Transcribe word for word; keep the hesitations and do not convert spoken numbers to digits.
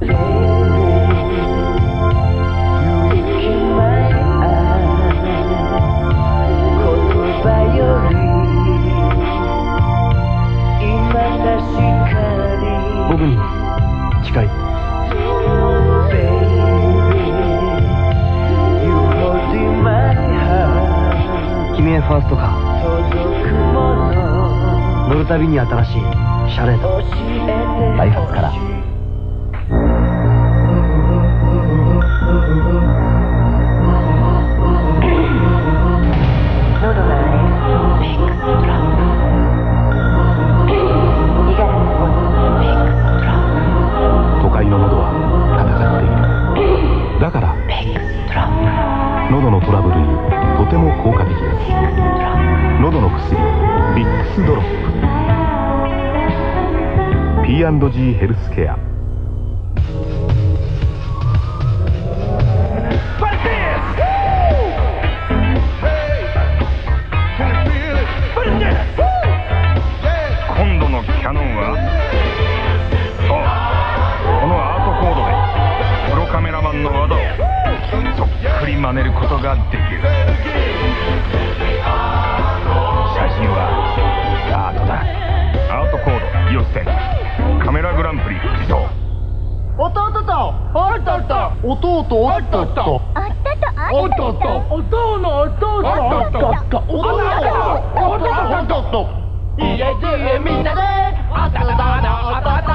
僕に近い。君へファーストカー。乗るたびに新しいシャレード。ダイハツから。 都会の喉は戦っている。だから喉のトラブルにとても効果的です。喉の薬ビックスドロップ。 ピーアンドジー ヘルスケア。 今度のキャノンはそうこのアートコードでプロカメラマンの技をそっくり真似ることができる。写真はアートだ。アートコードよっせんカメラグランプリ自動。 おっとっとっとおっとっと弟おっとっとおっとっとおっとっとおっとのおっとっとおっとっとおっとっとおっとっと家中みんなであたたなあたた